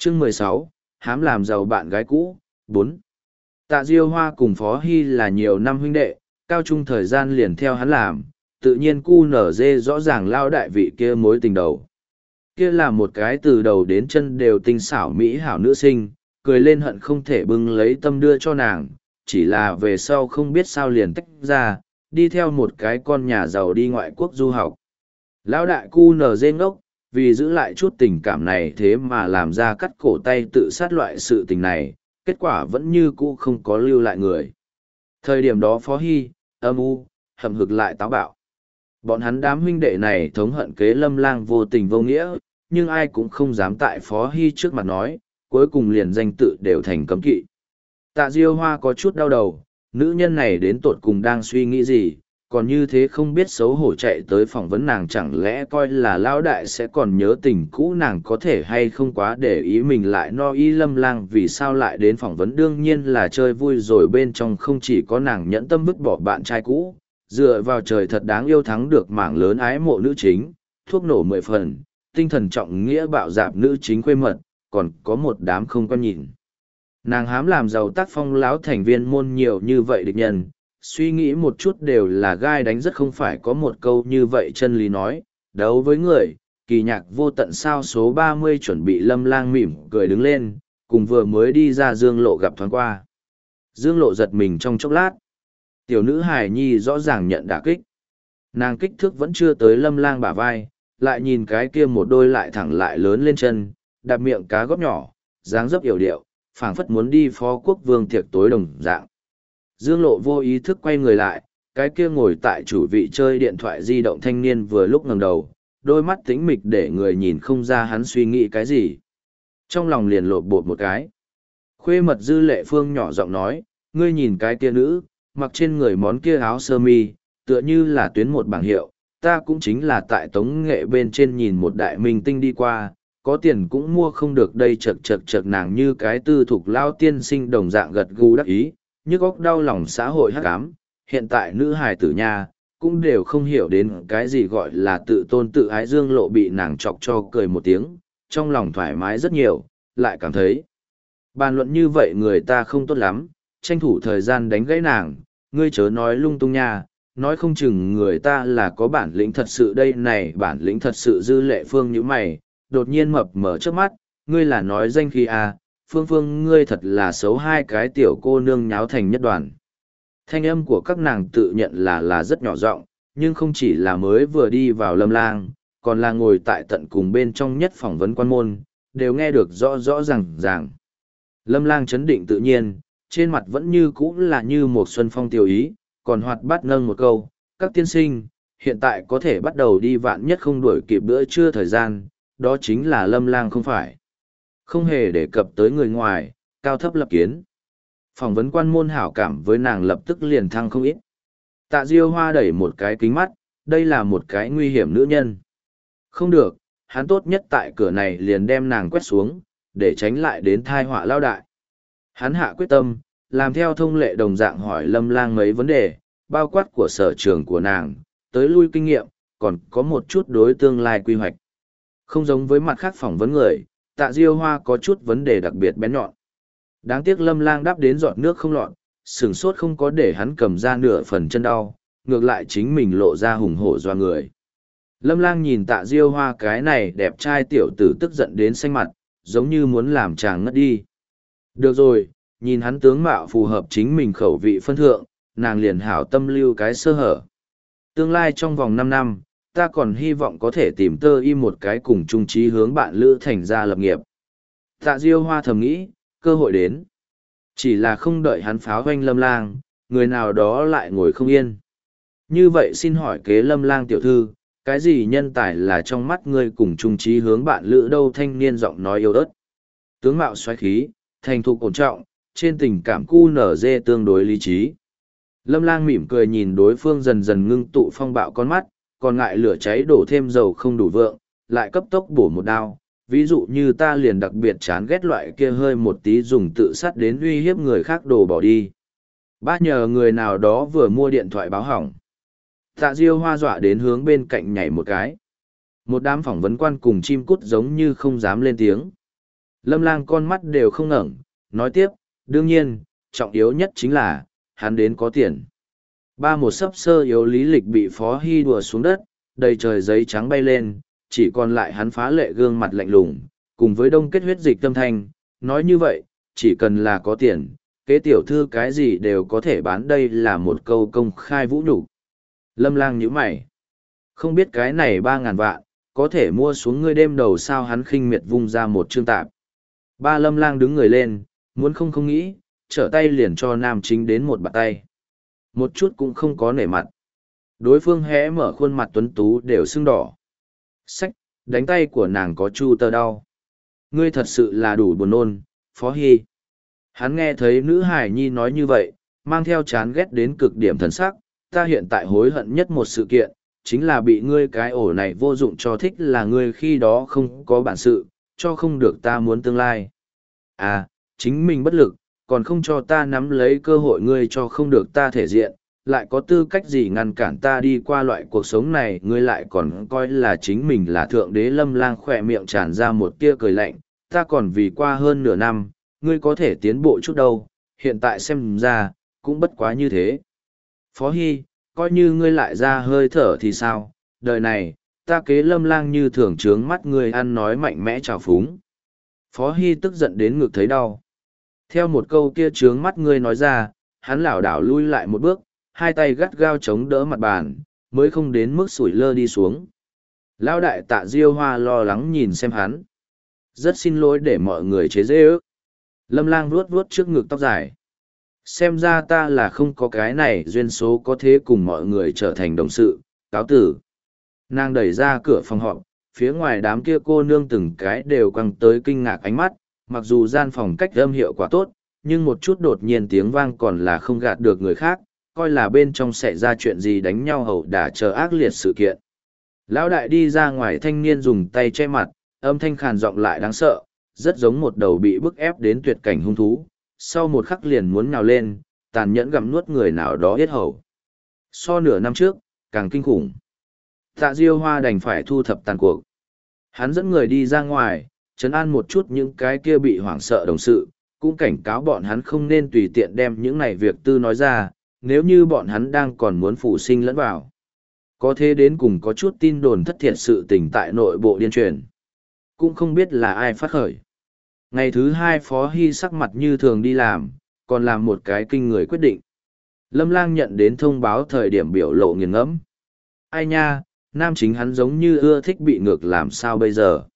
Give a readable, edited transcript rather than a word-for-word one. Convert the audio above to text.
Chương 16, hám làm giàu bạn gái cũ, 4. Tạ Diêu Hoa cùng Phó Hy là nhiều năm huynh đệ, cao trung thời gian liền theo hắn làm, tự nhiên cu nở dê rõ ràng lao đại vị kia mối tình đầu. Kia là một cái từ đầu đến chân đều tinh xảo mỹ hảo nữ sinh, cười lên hận không thể bưng lấy tâm đưa cho nàng, chỉ là về sau không biết sao liền tách ra, đi theo một cái con nhà giàu đi ngoại quốc du học. Lão đại cu nở dê ngốc, vì giữ lại chút tình cảm này thế mà làm ra cắt cổ tay tự sát loại sự tình này, kết quả vẫn như cũ không có lưu lại người. Thời điểm đó Phó Hy, âm u, hậm hực lại táo bạo. Bọn hắn đám huynh đệ này thống hận kế Lâm Lang vô tình vô nghĩa, nhưng ai cũng không dám tại Phó Hy trước mặt nói, cuối cùng liền danh tự đều thành cấm kỵ. Tạ Diêu Hoa có chút đau đầu, nữ nhân này đến tột cùng đang suy nghĩ gì, còn như thế không biết xấu hổ chạy tới phỏng vấn nàng, chẳng lẽ coi là lão đại sẽ còn nhớ tình cũ nàng, có thể hay không quá để ý mình lại no ý Lâm Lang vì sao lại đến phỏng vấn, đương nhiên là chơi vui rồi, bên trong không chỉ có nàng nhẫn tâm vứt bỏ bạn trai cũ, dựa vào trời thật đáng yêu thắng được mảng lớn ái mộ nữ chính, thuốc nổ 10 phần, tinh thần trọng nghĩa bạo dạp nữ chính khuê mật, còn có một đám không quan nhìn. Nàng hám làm giàu tác phong lão thành viên môn nhiều như vậy địch nhân, suy nghĩ một chút đều là gai đánh, rất không phải có một câu như vậy chân lý nói, đấu với người, kỳ nhạc vô tận sao. Số 30 chuẩn bị Lâm Lang mỉm cười đứng lên, cùng vừa mới đi ra Dương Lộ gặp thoáng qua. Dương Lộ giật mình trong chốc lát. Tiểu nữ hài nhi rõ ràng nhận đả kích. Nàng kích thước vẫn chưa tới Lâm Lang bả vai, lại nhìn cái kia một đôi lại thẳng lại lớn lên chân, đạp miệng cá góp nhỏ, dáng dấp yểu điệu, phảng phất muốn đi phó quốc vương tiệc tối đồng dạng. Dương Lộ vô ý thức quay người lại, cái kia ngồi tại chủ vị chơi điện thoại di động thanh niên vừa lúc ngẩng đầu, đôi mắt tĩnh mịch để người nhìn không ra hắn suy nghĩ cái gì. Trong lòng liền lột bột một cái. Khuê mật Dư Lệ Phương nhỏ giọng nói, ngươi nhìn cái kia nữ, mặc trên người món kia áo sơ mi, tựa như là tuyến một bảng hiệu, ta cũng chính là tại tống nghệ bên trên nhìn một đại minh tinh đi qua, có tiền cũng mua không được đây. Chật nàng như cái tư thục lao tiên sinh đồng dạng gật gù đắc ý, nhức óc đau lòng xã hội hắc ám, hiện tại nữ hài tử nha, cũng đều không hiểu đến cái gì gọi là tự tôn tự ái. Dương Lộ bị nàng chọc cho cười một tiếng, trong lòng thoải mái rất nhiều, lại cảm thấy bàn luận như vậy người ta không tốt lắm, tranh thủ thời gian đánh gãy nàng, ngươi chớ nói lung tung nha, nói không chừng người ta là có bản lĩnh thật sự đây này. Bản lĩnh thật sự? Dư Lệ Phương nhíu mày, đột nhiên mập mở trước mắt, ngươi là nói danh khí à, Phương ngươi thật là xấu, hai cái tiểu cô nương nháo thành nhất đoàn. Thanh âm của các nàng tự nhận là rất nhỏ giọng, nhưng không chỉ là mới vừa đi vào Lâm Lang, còn là ngồi tại tận cùng bên trong nhất phỏng vấn quan môn, đều nghe được rõ rõ ràng. Lâm Lang chấn định tự nhiên, trên mặt vẫn như cũ là như một xuân phong tiêu ý, còn hoạt bát nâng một câu, các tiên sinh, hiện tại có thể bắt đầu đi, vạn nhất không đuổi kịp bữa trưa thời gian, đó chính là Lâm Lang không phải. Không hề đề cập tới người ngoài, cao thấp lập kiến. Phỏng vấn quan môn hảo cảm với nàng lập tức liền thăng không ít. Tạ Diêu Hoa đẩy một cái kính mắt, đây là một cái nguy hiểm nữ nhân. Không được, hắn tốt nhất tại cửa này liền đem nàng quét xuống, để tránh lại đến thai họa lao đại. Hắn hạ quyết tâm, làm theo thông lệ đồng dạng hỏi Lâm Lang mấy vấn đề, bao quát của sở trường của nàng, tới lui kinh nghiệm, còn có một chút đối tương lai quy hoạch. Không giống với mặt khác phỏng vấn người, Tạ Diêu Hoa có chút vấn đề đặc biệt bén nhọn. Đáng tiếc Lâm Lang đáp đến giọt nước không lọt, sửng sốt không có để hắn cầm ra nửa phần chân đau, ngược lại chính mình lộ ra hùng hổ doa người. Lâm Lang nhìn Tạ Diêu Hoa cái này đẹp trai tiểu tử tức giận đến xanh mặt, giống như muốn làm chàng ngất đi. Được rồi, nhìn hắn tướng mạo phù hợp chính mình khẩu vị phân thượng, nàng liền hảo tâm lưu cái sơ hở. Tương lai trong vòng 5 năm, ta còn hy vọng có thể tìm tơ y một cái cùng chung chí hướng bạn lữ thành ra lập nghiệp. Tạ Diêu Hoa thầm nghĩ, cơ hội đến. Chỉ là không đợi hắn pháo hoanh Lâm Lang, người nào đó lại ngồi không yên. Như vậy xin hỏi kế Lâm Lang tiểu thư, cái gì nhân tài là trong mắt ngươi cùng chung chí hướng bạn lữ đâu? Thanh niên giọng nói yếu ớt. Tướng mạo xoáy khí, thành thục ổn trọng, trên tình cảm cu nở dê tương đối lý trí. Lâm Lang mỉm cười nhìn đối phương dần dần ngưng tụ phong bạo con mắt, còn ngại lửa cháy đổ thêm dầu không đủ vượng, lại cấp tốc bổ một đao. Ví dụ như ta liền đặc biệt chán ghét loại kia hơi một tí dùng tự sát đến uy hiếp người khác đồ bỏ đi. Bác nhờ người nào đó vừa mua điện thoại báo hỏng. Tạ Diêu Hoa dọa đến hướng bên cạnh nhảy một cái. Một đám phỏng vấn quan cùng chim cút giống như không dám lên tiếng. Lâm Lang con mắt đều không ngẩng, nói tiếp, đương nhiên, trọng yếu nhất chính là, hắn đến có tiền. Ba một sấp sơ yếu lý lịch bị Phó Hy đùa xuống đất, đầy trời giấy trắng bay lên, chỉ còn lại hắn phá lệ gương mặt lạnh lùng, cùng với đông kết huyết dịch tâm thanh, nói như vậy, chỉ cần là có tiền, kế tiểu thư cái gì đều có thể bán, đây là một câu công khai vũ nhục. Lâm Lang nhíu mày. Không biết cái này 3.000 vạn, có thể mua xuống ngươi đêm đầu sao, hắn khinh miệt vung ra một chương tạp. Ba Lâm Lang đứng người lên, muốn không nghĩ, trở tay liền cho nam chính đến một bạt tay. Một chút cũng không có nể mặt. Đối phương hé mở khuôn mặt tuấn tú đều sưng đỏ. Sách, đánh tay của nàng có chu tơ đau. Ngươi thật sự là đủ buồn nôn, Phó Hy. Hắn nghe thấy nữ hải nhi nói như vậy, mang theo chán ghét đến cực điểm thần sắc, ta hiện tại hối hận nhất một sự kiện, chính là bị ngươi cái ổ này vô dụng cho, thích là ngươi khi đó không có bản sự, cho không được ta muốn tương lai. À, chính mình bất lực, còn không cho ta nắm lấy cơ hội, ngươi cho không được ta thể diện, lại có tư cách gì ngăn cản ta đi qua loại cuộc sống này, ngươi lại còn coi là chính mình là thượng đế. Lâm Lang khỏe miệng tràn ra một tia cười lạnh, ta còn vì qua hơn nửa năm, ngươi có thể tiến bộ chút đâu, hiện tại xem ra, cũng bất quá như thế. Phó Hy, coi như ngươi lại ra hơi thở thì sao, đời này, ta kế Lâm Lang như thường trướng mắt ngươi, ăn nói mạnh mẽ trào phúng. Phó Hy tức giận đến ngực thấy đau. Theo một câu kia trướng mắt ngươi nói ra, hắn lảo đảo lui lại một bước, hai tay gắt gao chống đỡ mặt bàn, mới không đến mức sủi lơ đi xuống. Lão đại Tạ Diêu Hoa lo lắng nhìn xem hắn. Rất xin lỗi để mọi người chế giễu ước. Lâm Lang vuốt vuốt trước ngực tóc dài. Xem ra ta là không có cái này duyên số có thế cùng mọi người trở thành đồng sự, cáo tử. Nàng đẩy ra cửa phòng họp, phía ngoài đám kia cô nương từng cái đều quăng tới kinh ngạc ánh mắt, mặc dù gian phòng cách âm hiệu quả tốt, nhưng một chút đột nhiên tiếng vang còn là không gạt được người khác, coi là bên trong xảy ra chuyện gì đánh nhau hầu đả chờ ác liệt sự kiện. Lão đại đi ra ngoài, thanh niên dùng tay che mặt, âm thanh khàn giọng lại đáng sợ, rất giống một đầu bị bức ép đến tuyệt cảnh hung thú, sau một khắc liền muốn nhào lên, tàn nhẫn gặm nuốt người nào đó yết hầu. So nửa năm trước, càng kinh khủng. Tạ Diêu Hoa đành phải thu thập tàn cuộc. Hắn dẫn người đi ra ngoài, trấn an một chút những cái kia bị hoảng sợ đồng sự, cũng cảnh cáo bọn hắn không nên tùy tiện đem những này việc tư nói ra, nếu như bọn hắn đang còn muốn phụ sinh lẫn vào. Có thế đến cùng có chút tin đồn thất thiệt sự tình tại nội bộ điên truyền. Cũng không biết là ai phát khởi. Ngày thứ hai Phó Hy sắc mặt như thường đi làm, còn làm một cái kinh người quyết định. Lâm Lang nhận đến thông báo thời điểm biểu lộ nghiền ngẫm. Ai nha, nam chính hắn giống như ưa thích bị ngược, làm sao bây giờ?